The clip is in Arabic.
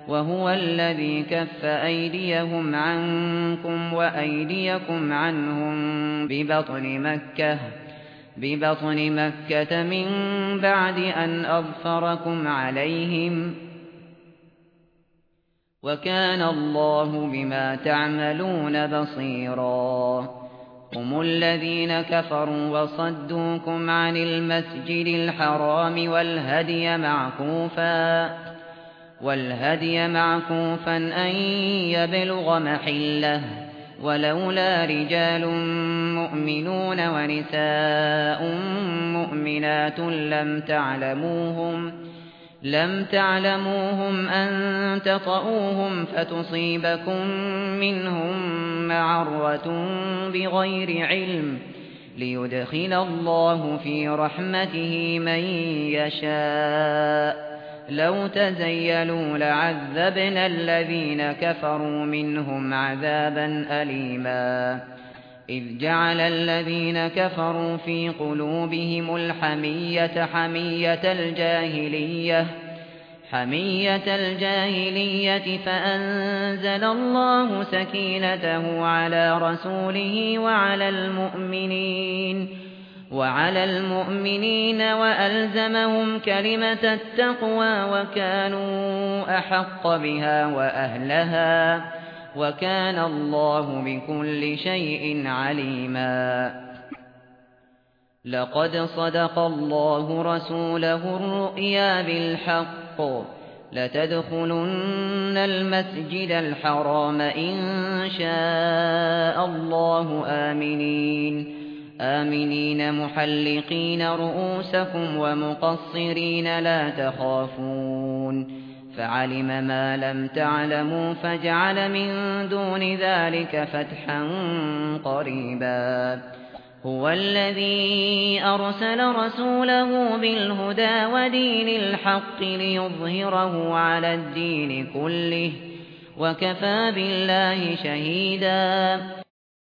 وهو الذي كف أيديهم عنكم وأيديكم عنهم ببطن مكة من بعد أن أظفركم عليهم، وكان الله بما تعملون بصيرا. هم الذين كفروا وصدوكم عن المسجد الحرام والهدي معكوفا أن يبلغ محله، ولولا رجال مؤمنون ونساء مؤمنات لم تعلموهم أن تطؤوهم فتصيبكم منهم معرة بغير علم، ليدخل الله في رحمته من يشاء. لو تزيلوا لعذبنا الذين كفروا منهم عذابا أليما. إذ جعل الذين كفروا في قلوبهم الحمية حمية الجاهلية فأنزل الله سكينته على رسوله وعلى المؤمنين وألزمهم كلمة التقوى وكانوا أحق بها وأهلها، وكان الله بكل شيء عليما. لقد صدق الله رسوله الرؤيا بالحق، لتدخلن المسجد الحرام إن شاء الله آمنين محلقين رؤوسكم ومقصرين لا تخافون، فعلم ما لم تعلموا فجعل من دون ذلك فتحا قريبا. هو الذي أرسل رسوله بالهدى ودين الحق ليظهره على الدين كله، وكفى بالله شهيدا.